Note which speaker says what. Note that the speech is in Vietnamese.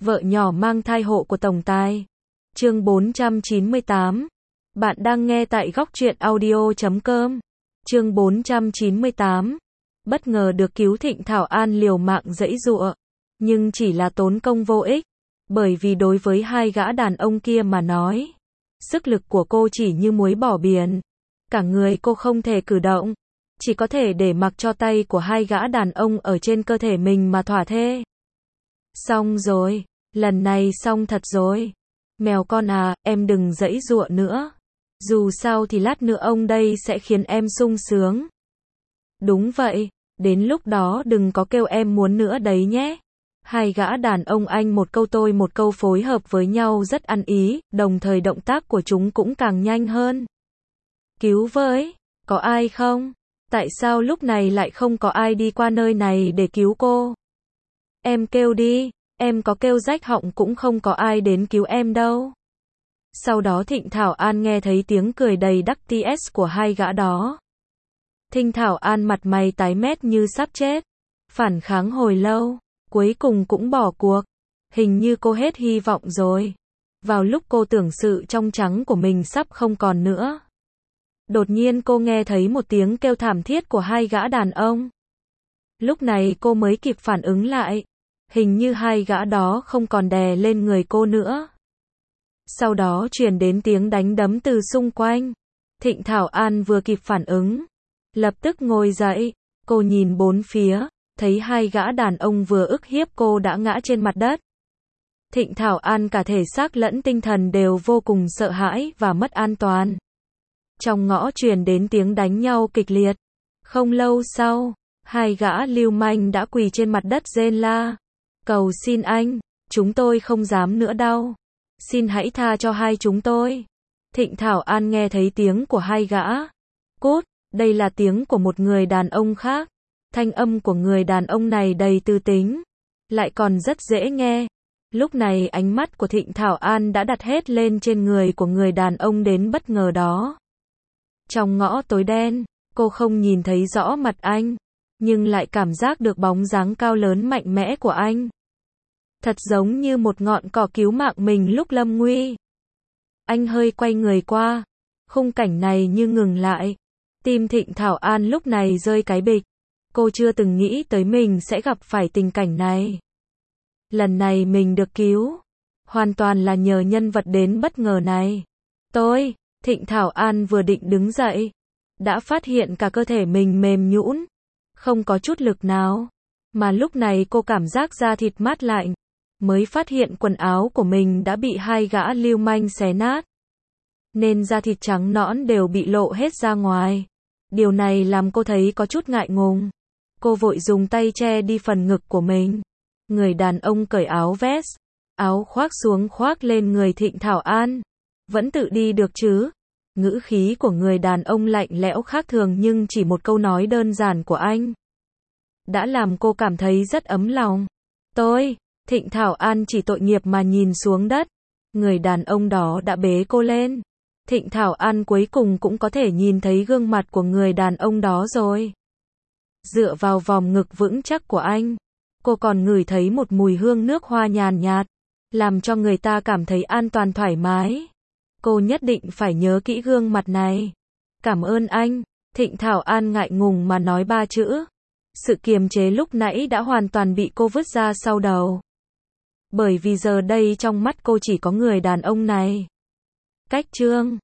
Speaker 1: Vợ nhỏ mang thai hộ của tổng tài. Chương 498. Bạn đang nghe tại góc truyện audio.com. Chương 498. Bất ngờ được cứu, Thịnh Thảo An liều mạng giãy giụa, nhưng chỉ là tốn công vô ích, bởi vì đối với hai gã đàn ông kia mà nói, sức lực của cô chỉ như muối bỏ biển, cả người cô không thể cử động, chỉ có thể để mặc cho tay của hai gã đàn ông ở trên cơ thể mình mà thỏa thê. Xong rồi, lần này xong thật rồi. Mèo con à, em đừng giãy giụa nữa. Dù sao thì lát nữa ông đây sẽ khiến em sung sướng. Đúng vậy, đến lúc đó đừng có kêu em muốn nữa đấy nhé. Hai gã đàn ông anh một câu tôi một câu phối hợp với nhau rất ăn ý, đồng thời động tác của chúng cũng càng nhanh hơn. Cứu với, có ai không? Tại sao lúc này lại không có ai đi qua nơi này để cứu cô? Em kêu đi, em có kêu rách họng cũng không có ai đến cứu em đâu. Sau đó Thịnh Thảo An nghe thấy tiếng cười đầy đắc TS của hai gã đó. Thịnh Thảo An mặt mày tái mét như sắp chết, phản kháng hồi lâu, cuối cùng cũng bỏ cuộc. Hình như cô hết hy vọng rồi. Vào lúc cô tưởng sự trong trắng của mình sắp không còn nữa, đột nhiên cô nghe thấy một tiếng kêu thảm thiết của hai gã đàn ông. Lúc này cô mới kịp phản ứng lại, hình như hai gã đó không còn đè lên người cô nữa. Sau đó truyền đến tiếng đánh đấm từ xung quanh. Thịnh Thảo An vừa kịp phản ứng, lập tức ngồi dậy, cô nhìn bốn phía, thấy hai gã đàn ông vừa ức hiếp cô đã ngã trên mặt đất. Thịnh Thảo An cả thể xác lẫn tinh thần đều vô cùng sợ hãi và mất an toàn. Trong ngõ truyền đến tiếng đánh nhau kịch liệt. Không lâu sau, hai gã lưu manh đã quỳ trên mặt đất rên la. Cầu xin anh, chúng tôi không dám nữa đâu. Xin hãy tha cho hai chúng tôi. Thịnh Thảo An nghe thấy tiếng của hai gã. Cút, đây là tiếng của một người đàn ông khác. Thanh âm của người đàn ông này đầy tư tính, lại còn rất dễ nghe. Lúc này ánh mắt của Thịnh Thảo An đã đặt hết lên trên người của người đàn ông đến bất ngờ đó. Trong ngõ tối đen, cô không nhìn thấy rõ mặt anh, nhưng lại cảm giác được bóng dáng cao lớn mạnh mẽ của anh. Thật giống như một ngọn cỏ cứu mạng mình lúc lâm nguy. Anh hơi quay người qua, khung cảnh này như ngừng lại. Tim Thịnh Thảo An lúc này rơi cái bịch. Cô chưa từng nghĩ tới mình sẽ gặp phải tình cảnh này. Lần này mình được cứu, hoàn toàn là nhờ nhân vật đến bất ngờ này. Thịnh Thảo An vừa định đứng dậy, đã phát hiện cả cơ thể mình mềm nhũn, không có chút lực nào. Mà lúc này cô cảm giác da thịt mát lạnh, mới phát hiện quần áo của mình đã bị hai gã lưu manh xé nát, nên da thịt trắng nõn đều bị lộ hết ra ngoài. Điều này làm cô thấy có chút ngại ngùng. Cô vội dùng tay che đi phần ngực của mình. Người đàn ông cởi áo vest, áo khoác xuống khoác lên người Thịnh Thảo An. Vẫn tự đi được chứ? Ngữ khí của người đàn ông lạnh lẽo khác thường, nhưng chỉ một câu nói đơn giản của anh đã làm cô cảm thấy rất ấm lòng. Thịnh Thảo An chỉ tội nghiệp mà nhìn xuống đất. Người đàn ông đó đã bế cô lên. Thịnh Thảo An cuối cùng cũng có thể nhìn thấy gương mặt của người đàn ông đó rồi. Dựa vào vòng ngực vững chắc của anh, cô còn ngửi thấy một mùi hương nước hoa nhàn nhạt, làm cho người ta cảm thấy an toàn thoải mái. Cô nhất định phải nhớ kỹ gương mặt này. Cảm ơn anh. Thịnh Thảo An ngại ngùng mà nói ba chữ. Sự kiềm chế lúc nãy đã hoàn toàn bị cô vứt ra sau đầu. Bởi vì giờ đây trong mắt cô chỉ có người đàn ông này. Cách chương